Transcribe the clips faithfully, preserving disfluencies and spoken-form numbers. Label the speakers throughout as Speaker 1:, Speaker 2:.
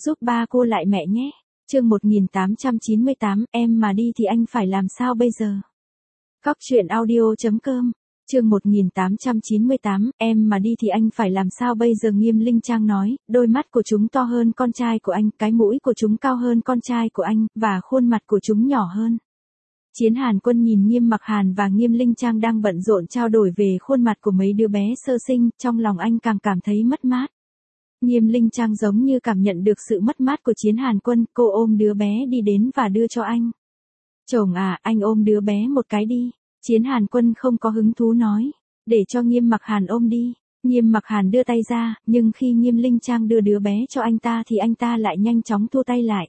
Speaker 1: giúp ba cô lại mẹ nhé. Chương một nghìn tám trăm chín mươi tám, em mà đi thì anh phải làm sao bây giờ? Cóc truyện audio chấm com. Chương một nghìn tám trăm chín mươi tám, em mà đi thì anh phải làm sao bây giờ? Nghiêm Linh Trang nói, đôi mắt của chúng to hơn con trai của anh, cái mũi của chúng cao hơn con trai của anh, và khuôn mặt của chúng nhỏ hơn. Chiến Hàn Quân nhìn Nghiêm Mặc Hàn và Nghiêm Linh Trang đang bận rộn trao đổi về khuôn mặt của mấy đứa bé sơ sinh, trong lòng anh càng cảm thấy mất mát. Nghiêm Linh Trang giống như cảm nhận được sự mất mát của Chiến Hàn Quân, cô ôm đứa bé đi đến và đưa cho anh. Chồng à, anh ôm đứa bé một cái đi. Chiến Hàn Quân không có hứng thú nói, để cho Nghiêm Mặc Hàn ôm đi. Nghiêm Mặc Hàn đưa tay ra, nhưng khi Nghiêm Linh Trang đưa đứa bé cho anh ta thì anh ta lại nhanh chóng thu tay lại.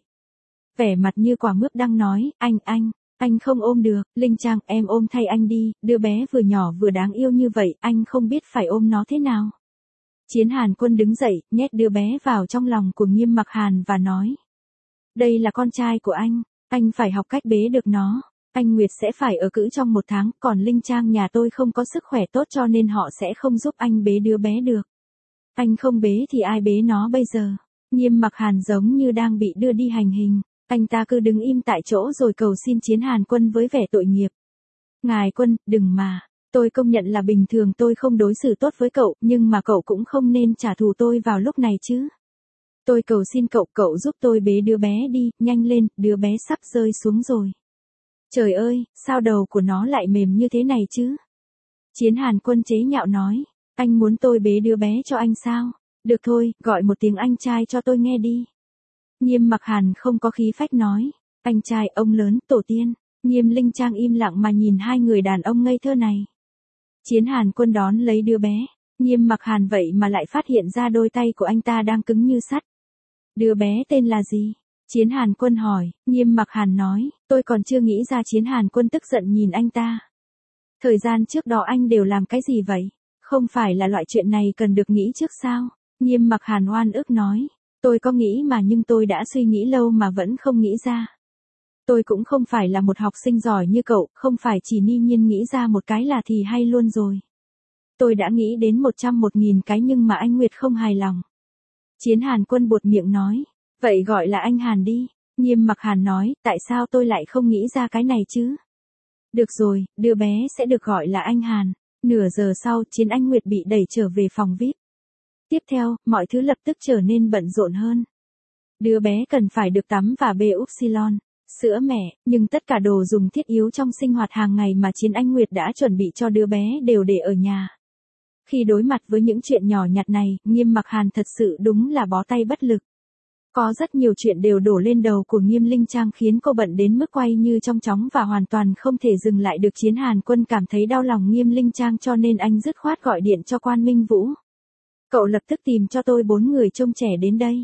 Speaker 1: Vẻ mặt như quả mướp đang nói, anh, anh, anh không ôm được. Linh Trang, em ôm thay anh đi, đứa bé vừa nhỏ vừa đáng yêu như vậy, anh không biết phải ôm nó thế nào. Chiến Hàn Quân đứng dậy, nhét đứa bé vào trong lòng của Nghiêm Mặc Hàn và nói, đây là con trai của anh, anh phải học cách bế được nó. Anh Nguyệt sẽ phải ở cữ trong một tháng, còn Linh Trang nhà tôi không có sức khỏe tốt cho nên họ sẽ không giúp anh bế đứa bé được. Anh không bế thì ai bế nó bây giờ? Nghiêm Mặc Hàn giống như đang bị đưa đi hành hình. Anh ta cứ đứng im tại chỗ rồi cầu xin Chiến Hàn Quân với vẻ tội nghiệp. Ngài Quân, đừng mà. Tôi công nhận là bình thường tôi không đối xử tốt với cậu, nhưng mà cậu cũng không nên trả thù tôi vào lúc này chứ. Tôi cầu xin cậu, cậu giúp tôi bế đứa bé đi, nhanh lên, đứa bé sắp rơi xuống rồi. Trời ơi, sao đầu của nó lại mềm như thế này chứ? Chiến Hàn Quân chế nhạo nói, anh muốn tôi bế đứa bé cho anh sao? Được thôi, gọi một tiếng anh trai cho tôi nghe đi. Nghiêm Mặc Hàn không có khí phách nói, anh trai, ông lớn, tổ tiên. Nghiêm Linh Trang im lặng mà nhìn hai người đàn ông ngây thơ này. Chiến Hàn Quân đón lấy đứa bé, Nghiêm Mặc Hàn vậy mà lại phát hiện ra đôi tay của anh ta đang cứng như sắt. Đứa bé tên là gì? Chiến Hàn Quân hỏi. Nghiêm Mặc Hàn nói, tôi còn chưa nghĩ ra. Chiến Hàn Quân tức giận nhìn anh ta. Thời gian trước đó anh đều làm cái gì vậy? Không phải là loại chuyện này cần được nghĩ trước sao? Nghiêm Mặc Hàn oan ức nói, tôi có nghĩ mà nhưng tôi đã suy nghĩ lâu mà vẫn không nghĩ ra. Tôi cũng không phải là một học sinh giỏi như cậu, không phải chỉ ni nhiên nghĩ ra một cái là thì hay luôn rồi. Tôi đã nghĩ đến một trăm một nghìn cái nhưng mà anh Nguyệt không hài lòng. Chiến Hàn Quân buột miệng nói, vậy gọi là anh Hàn đi. Nghiêm Mặc Hàn nói, tại sao tôi lại không nghĩ ra cái này chứ? Được rồi, đứa bé sẽ được gọi là anh Hàn. Nửa giờ sau, Chiến Anh Nguyệt bị đẩy trở về phòng vi ai pi. Tiếp theo, mọi thứ lập tức trở nên bận rộn hơn. Đứa bé cần phải được tắm và bê upsilon, sữa mẹ, nhưng tất cả đồ dùng thiết yếu trong sinh hoạt hàng ngày mà Chiến Anh Nguyệt đã chuẩn bị cho đứa bé đều để ở nhà. Khi đối mặt với những chuyện nhỏ nhặt này, Nghiêm Mặc Hàn thật sự đúng là bó tay bất lực. Có rất nhiều chuyện đều đổ lên đầu của Nghiêm Linh Trang khiến cô bận đến mức quay như trong chóng và hoàn toàn không thể dừng lại được. Chiến Hàn Quân cảm thấy đau lòng Nghiêm Linh Trang cho nên anh dứt khoát gọi điện cho Quan Minh Vũ. Cậu lập tức tìm cho tôi bốn người trông trẻ đến đây.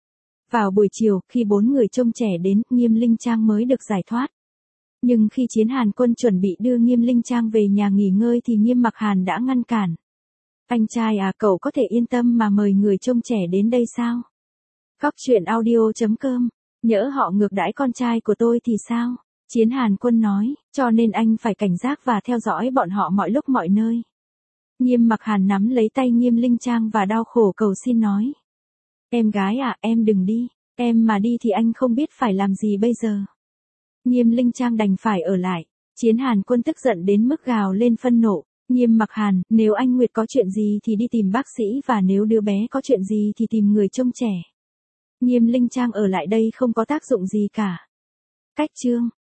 Speaker 1: Vào buổi chiều, khi bốn người trông trẻ đến, Nghiêm Linh Trang mới được giải thoát. Nhưng khi Chiến Hàn Quân chuẩn bị đưa Nghiêm Linh Trang về nhà nghỉ ngơi thì Nghiêm Mặc Hàn đã ngăn cản. Anh trai à, cậu có thể yên tâm mà mời người trông trẻ đến đây sao? Cóc truyện audio chấm com. Nhỡ họ ngược đãi con trai của tôi thì sao? Chiến Hàn Quân nói, cho nên anh phải cảnh giác và theo dõi bọn họ mọi lúc mọi nơi. Nghiêm Mặc Hàn nắm lấy tay Nghiêm Linh Trang và đau khổ cầu xin nói. Em gái à, em đừng đi, em mà đi thì anh không biết phải làm gì bây giờ. Nghiêm Linh Trang đành phải ở lại. Chiến Hàn Quân tức giận đến mức gào lên phân nộ. Nghiêm Mặc Hàn, nếu anh Nguyệt có chuyện gì thì đi tìm bác sĩ và nếu đứa bé có chuyện gì thì tìm người trông trẻ. Nghiêm Linh Trang ở lại đây không có tác dụng gì cả. Cách chương